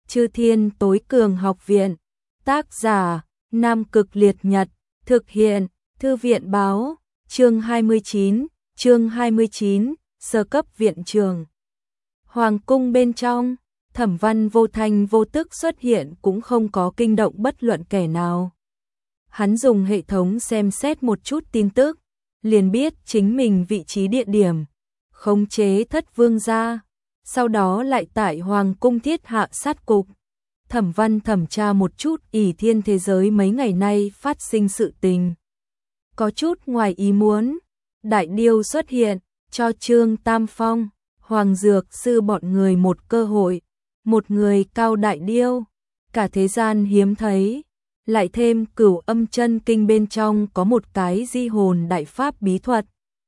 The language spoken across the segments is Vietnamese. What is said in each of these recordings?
Chư Thiên Tối Cường Học Viện. Tác giả: Nam Cực Liệt Nhật. Thực hiện: Thư viện báo. Chương 29, sơ cấp viện trường. Hoàng cung bên trong, Thẩm Văn vô thanh vô tức xuất hiện cũng không có kinh động bất luận kẻ nào. Hắn dùng hệ thống xem xét một chút tin tức, liền biết chính mình vị trí địa điểm, khống chế Thất Vương gia, sau đó lại tại Hoàng cung thiết hạ sát cục. Thẩm Văn thẩm tra một chút ỷ thiên thế giới mấy ngày nay phát sinh sự tình. Có chút ngoài ý muốn, đại điêu xuất hiện, cho Trương Tam Phong, Hoàng Dược Sư bọn người một cơ hội, một người cao đại điêu, cả thế gian hiếm thấy, lại thêm Cửu Âm Chân Kinh bên trong có một cái di hồn đại pháp bí thuật.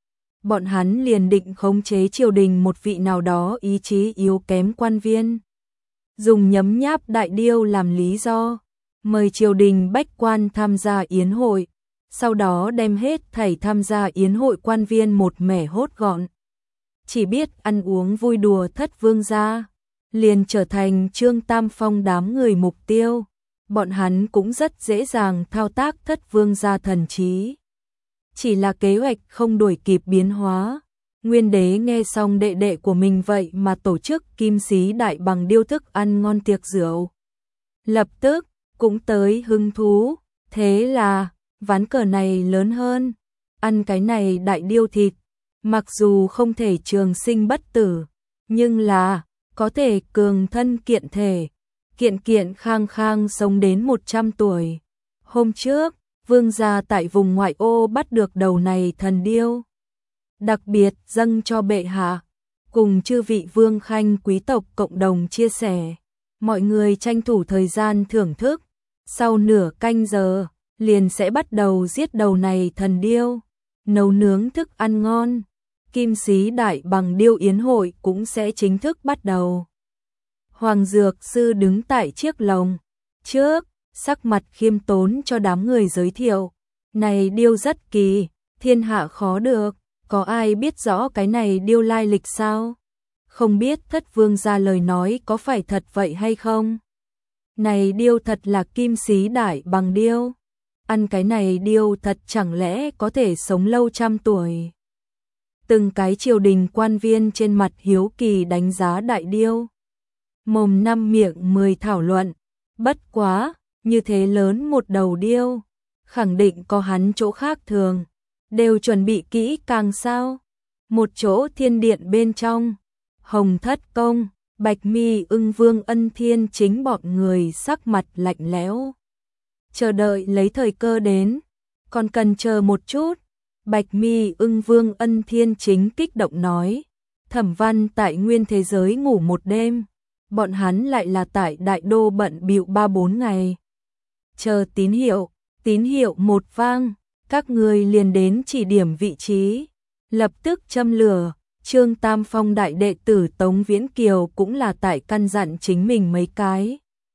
Bọn hắn liền định khống chế triều đình một vị nào đó ý chí yếu kém quan viên. Dùng nhấm nháp đại điêu làm lý do, mời triều đình bách quan tham gia yến hội, sau đó đem hết thảy tham gia yến hội quan viên một mẻ hốt gọn. Chỉ biết ăn uống vui đùa Thất Vương gia, liền trở thành Trương Tam Phong đám người mục tiêu. Bọn hắn cũng rất dễ dàng thao tác Thất Vương gia thần trí. Chỉ là kế hoạch không đuổi kịp biến hóa. Nguyên đế nghe xong đệ đệ của mình vậy mà tổ chức Kim Xí Đại bằng điêu thức ăn ngon tiệc rượu. Lập tức, cũng tới hứng thú, thế là, ván cờ này lớn hơn, ăn cái này đại điêu thịt, mặc dù không thể trường sinh bất tử, nhưng là, có thể cường thân kiện thể, kiện kiện khang khang sống đến 100 tuổi. Hôm trước, vương gia tại vùng ngoại ô bắt được đầu này thần điêu. Đặc biệt dâng cho bệ hạ, cùng chư vị vương khanh quý tộc cộng đồng chia sẻ. Mọi người tranh thủ thời gian thưởng thức, sau nửa canh giờ, liền sẽ bắt đầu giết đầu này thần điêu, nấu nướng thức ăn ngon. Kim Xí Đại bằng điêu yến hội cũng sẽ chính thức bắt đầu. Hoàng Dược Sư đứng tại chiếc lồng trước, sắc mặt khiêm tốn cho đám người giới thiệu. Này điêu rất kỳ, thiên hạ khó được, có ai biết rõ cái này điêu lai lịch sao? Không biết Thất Vương gia lời nói có phải thật vậy hay không? Này điêu thật là Kim Xí Đại bằng điêu. Ăn cái này điêu thật chẳng lẽ có thể sống lâu trăm tuổi? Từng cái triều đình quan viên trên mặt hiếu kỳ đánh giá đại điêu. Mồm năm miệng 10 thảo luận. Bất quá, như thế lớn một đầu điêu, khẳng định có hắn chỗ khác thường. Đều chuẩn bị kỹ càng sao? Một chỗ thiên điện bên trong, Hồng Thất Công, Bạch Mi Ưng Vương Ân Thiên Chính bọn người sắc mặt lạnh lẽo. Chờ đợi lấy thời cơ đến, còn cần chờ một chút. Bạch Mi Ưng Vương Ân Thiên Chính kích động nói, Thẩm Văn tại nguyên thế giới ngủ một đêm, bọn hắn lại là tại đại đô bận bịu 3-4 ngày. Chờ tín hiệu một vang, các người liền đến chỉ điểm vị trí, lập tức châm lửa. Trương Tam Phong đại đệ tử Tống Viễn Kiều cũng là tại căn dặn chính mình mấy cái.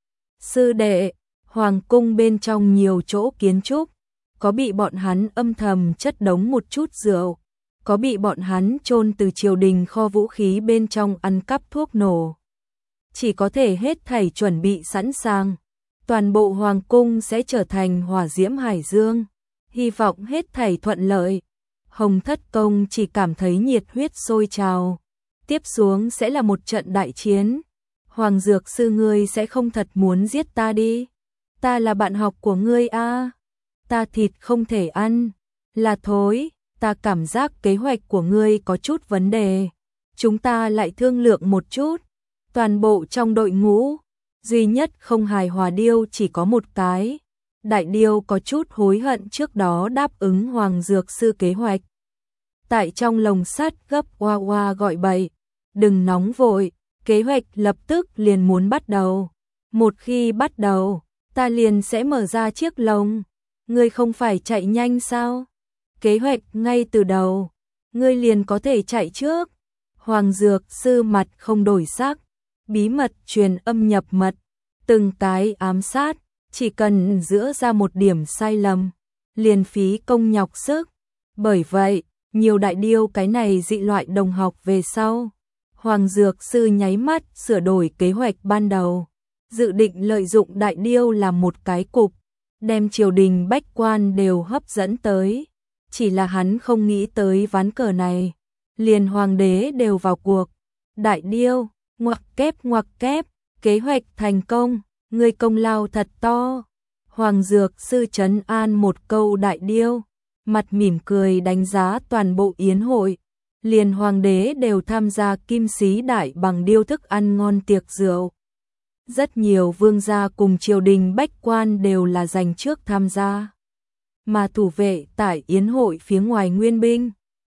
Sư đệ, hoàng cung bên trong nhiều chỗ kiến trúc, có bị bọn hắn âm thầm chất đống một chút rượu, có bị bọn hắn chôn từ triều đình kho vũ khí bên trong ăn cắp thuốc nổ. Chỉ có thể hết thảy chuẩn bị sẵn sàng, toàn bộ hoàng cung sẽ trở thành hỏa diễm hải dương, hy vọng hết thảy thuận lợi. Hồng Thất Công chỉ cảm thấy nhiệt huyết sôi trào, tiếp xuống sẽ là một trận đại chiến. Hoàng Dược Sư ngươi sẽ không thật muốn giết ta đi? Ta là bạn học của ngươi a. Ta thịt không thể ăn, là thối, ta cảm giác kế hoạch của ngươi có chút vấn đề. Chúng ta lại thương lượng một chút. Toàn bộ trong đội ngũ, duy nhất không hài hòa điêu chỉ có một cái. Đại điêu có chút hối hận trước đó đáp ứng Hoàng Dược Sư kế hoạch. Tại trong lồng sắt gấp oa oa gọi bậy, đừng nóng vội, kế hoạch lập tức liền muốn bắt đầu. Một khi bắt đầu, ta liền sẽ mở ra chiếc lồng. Ngươi không phải chạy nhanh sao? Kế hoạch ngay từ đầu, ngươi liền có thể chạy trước. Hoàng Dược Sư mặt không đổi sắc, bí mật truyền âm nhập mật, từng cái ám sát, chỉ cần giữa ra một điểm sai lầm, liền phí công nhọc sức. Bởi vậy, nhiều đại điêu cái này dị loại đồng học về sau, Hoàng Dược Sư nháy mắt sửa đổi kế hoạch ban đầu, dự định lợi dụng Đại Điêu làm một cái cục, đem triều đình bách quan đều hấp dẫn tới. Chỉ là hắn không nghĩ tới ván cờ này, liền hoàng đế đều vào cuộc. Đại Điêu, ngoặc kép, kế hoạch thành công, ngươi công lao thật to. Hoàng Dược Sư trấn an một câu Đại Điêu, mặt mỉm cười đánh giá toàn bộ yến hội. Liền hoàng đế đều tham gia kim xí đại bằng điêu thức ăn ngon tiệc rượu. Rất nhiều vương gia cùng triều đình bách quan đều là dành trước tham gia. Mà thủ vệ tại yến hội phía ngoài nguyên binh,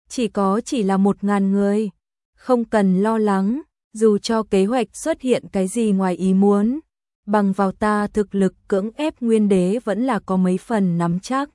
chỉ là 1.000 người. Không cần lo lắng, dù cho kế hoạch xuất hiện cái gì ngoài ý muốn, bằng vào ta thực lực cưỡng ép nguyên đế vẫn là có mấy phần nắm chắc.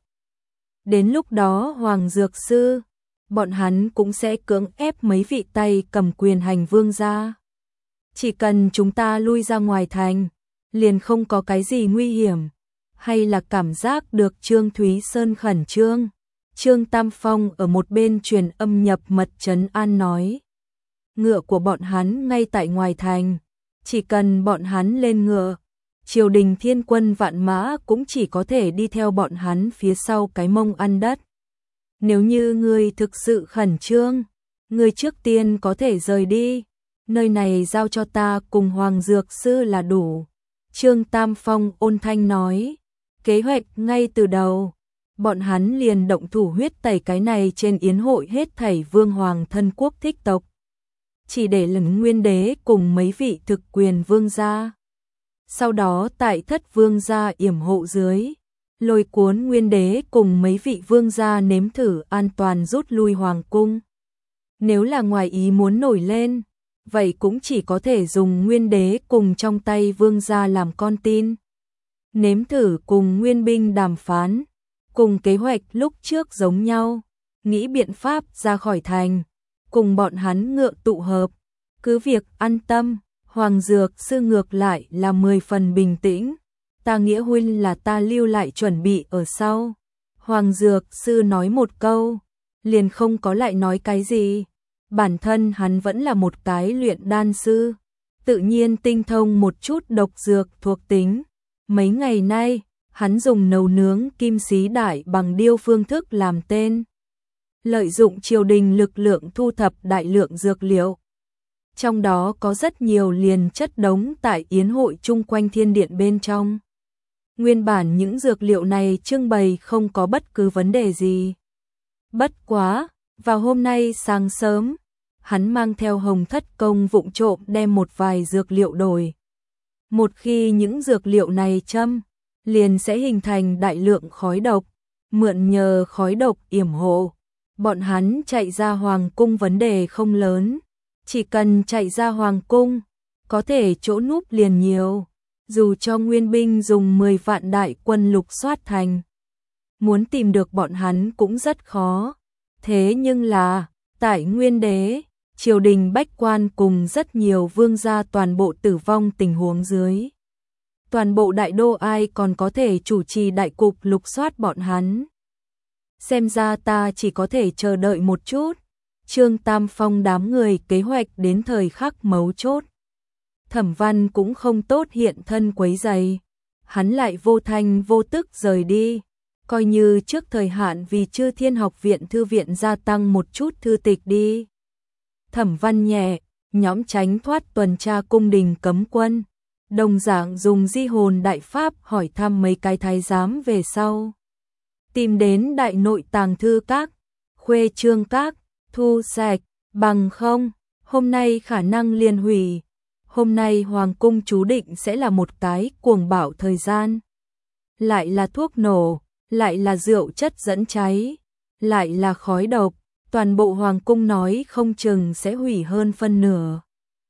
Đến lúc đó Hoàng Dược Sư, bọn hắn cũng sẽ cưỡng ép mấy vị tay cầm quyền hành vương gia. Chỉ cần chúng ta lui ra ngoài thành, liền không có cái gì nguy hiểm. Hay là cảm giác được Trương Thúy Sơn khẩn trương. Trương Tam Phong ở một bên truyền âm nhập mật trấn an nói. Ngựa của bọn hắn ngay tại ngoài thành, chỉ cần bọn hắn lên ngựa, triều đình thiên quân vạn mã cũng chỉ có thể đi theo bọn hắn phía sau cái mông ăn đất. Nếu như ngươi thực sự khẩn trương, ngươi trước tiên có thể rời đi, nơi này giao cho ta cùng Hoàng Dược Sư là đủ. Trương Tam Phong ôn thanh nói, kế hoạch ngay từ đầu, bọn hắn liền động thủ huyết tẩy cái này trên yến hội hết thảy vương hoàng thân quốc thích tộc. Chỉ để lần nguyên đế cùng mấy vị thực quyền vương gia. Sau đó tại thất vương gia yểm hộ dưới, lôi cuốn nguyên đế cùng mấy vị vương gia nếm thử an toàn rút lui hoàng cung. Nếu là ngoài ý muốn nổi lên, vậy cũng chỉ có thể dùng nguyên đế cùng trong tay vương gia làm con tin. Nếm thử cùng nguyên binh đàm phán, cùng kế hoạch lúc trước giống nhau, nghĩ biện pháp ra khỏi thành, cùng bọn hắn ngựa tụ hợp. Cứ việc an tâm, Hoàng Dược Sư ngược lại là 10 phần bình tĩnh. Ta nghĩa huynh là ta lưu lại chuẩn bị ở sau. Hoàng Dược Sư nói một câu, liền không có lại nói cái gì. Bản thân hắn vẫn là một cái luyện đan sư, tự nhiên tinh thông một chút độc dược thuộc tính. Mấy ngày nay, hắn dùng nấu nướng kim xí đại bằng điêu phương thức làm tên. Lợi dụng triều đình lực lượng thu thập đại lượng dược liệu. Trong đó có rất nhiều liền chất đống tại yến hội chung quanh thiên điện bên trong. Nguyên bản những dược liệu này trưng bày không có bất cứ vấn đề gì. Bất quá, vào hôm nay sáng sớm, hắn mang theo Hồng Thất Công vụng trộm đem một vài dược liệu đổi. Một khi những dược liệu này châm, liền sẽ hình thành đại lượng khói độc, mượn nhờ khói độc yểm hộ. Bọn hắn chạy ra hoàng cung vấn đề không lớn, chỉ cần chạy ra hoàng cung, có thể chỗ núp liền nhiều, dù cho nguyên binh dùng 10 vạn đại quân lục soát thành. Muốn tìm được bọn hắn cũng rất khó, thế nhưng là, tại nguyên đế, triều đình bách quan cùng rất nhiều vương gia toàn bộ tử vong tình huống dưới. Toàn bộ đại đô ai còn có thể chủ trì đại cục lục soát bọn hắn. Xem ra ta chỉ có thể chờ đợi một chút. Trương Tam Phong đám người kế hoạch đến thời khắc mấu chốt. Thẩm Văn cũng không tốt hiện thân quấy rầy, hắn lại vô thanh vô tức rời đi, coi như trước thời hạn vì Chư Thiên Học viện thư viện gia tăng một chút thư tịch đi. Thẩm Văn nhẹ, nhóm tránh thoát tuần tra cung đình cấm quân, đồng dạng dùng di hồn đại pháp hỏi thăm mấy cái thái giám về sau. Tìm đến đại nội tàng thư các, khuê trương các, thu sạch, bằng không, hôm nay khả năng liền hủy. Hôm nay hoàng cung chú định sẽ là một cái cuồng bạo thời gian. Lại là thuốc nổ, lại là rượu chất dẫn cháy, lại là khói độc, toàn bộ hoàng cung nói không chừng sẽ hủy hơn phân nửa.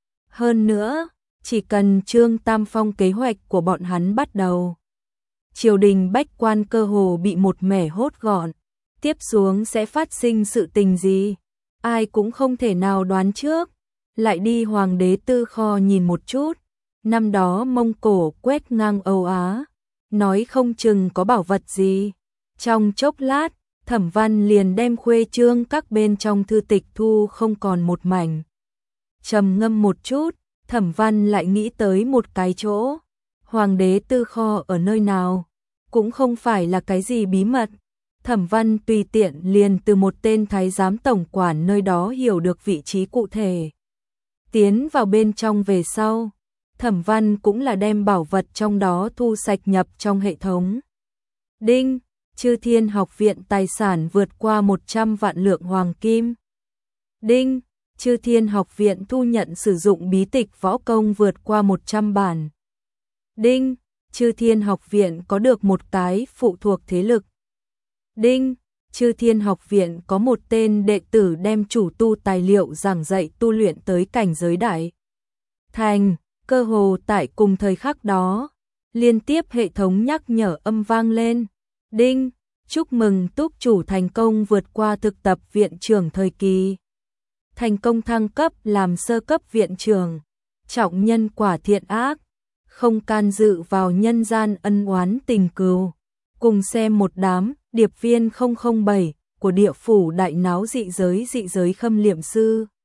Hơn nữa, chỉ cần Trương Tam Phong kế hoạch của bọn hắn bắt đầu, triều đình bách quan cơ hồ bị một mẻ hốt gọn, tiếp xuống sẽ phát sinh sự tình gì, ai cũng không thể nào đoán trước. Lại đi hoàng đế tư kho nhìn một chút, năm đó Mông Cổ quét ngang Âu Á, nói không chừng có bảo vật gì. Trong chốc lát, Thẩm Văn liền đem khuê trương các bên trong thư tịch thu không còn một mảnh. Trầm ngâm một chút, Thẩm Văn lại nghĩ tới một cái chỗ, Hoàng đế tư kho ở nơi nào? Cũng không phải là cái gì bí mật. Thẩm Văn tùy tiện liền từ một tên thái giám tổng quản nơi đó hiểu được vị trí cụ thể. Tiến vào bên trong về sau, Thẩm Văn cũng là đem bảo vật trong đó thu sạch nhập trong hệ thống. Đinh, Chư Thiên Học viện tài sản vượt qua 100 vạn lượng hoàng kim. Đinh, Chư Thiên Học viện thu nhận sử dụng bí tịch võ công vượt qua 100 bản. Đinh, Chư Thiên Học viện có được một cái phụ thuộc thế lực. Đinh, Chư Thiên Học viện có một tên đệ tử đem chủ tu tài liệu giảng dạy tu luyện tới cảnh giới đại thành. Cơ hồ tại cùng thời khắc đó, liên tiếp hệ thống nhắc nhở âm vang lên. Đinh, chúc mừng túc chủ thành công vượt qua thực tập viện trưởng thời kỳ. Thành công thăng cấp làm sơ cấp viện trưởng. Trọng nhân quả thiện ác, không can dự vào nhân gian ân oán tình cừu. Cùng xem một đám điệp viên 007 của địa phủ đại náo dị giới khâm liệm sư.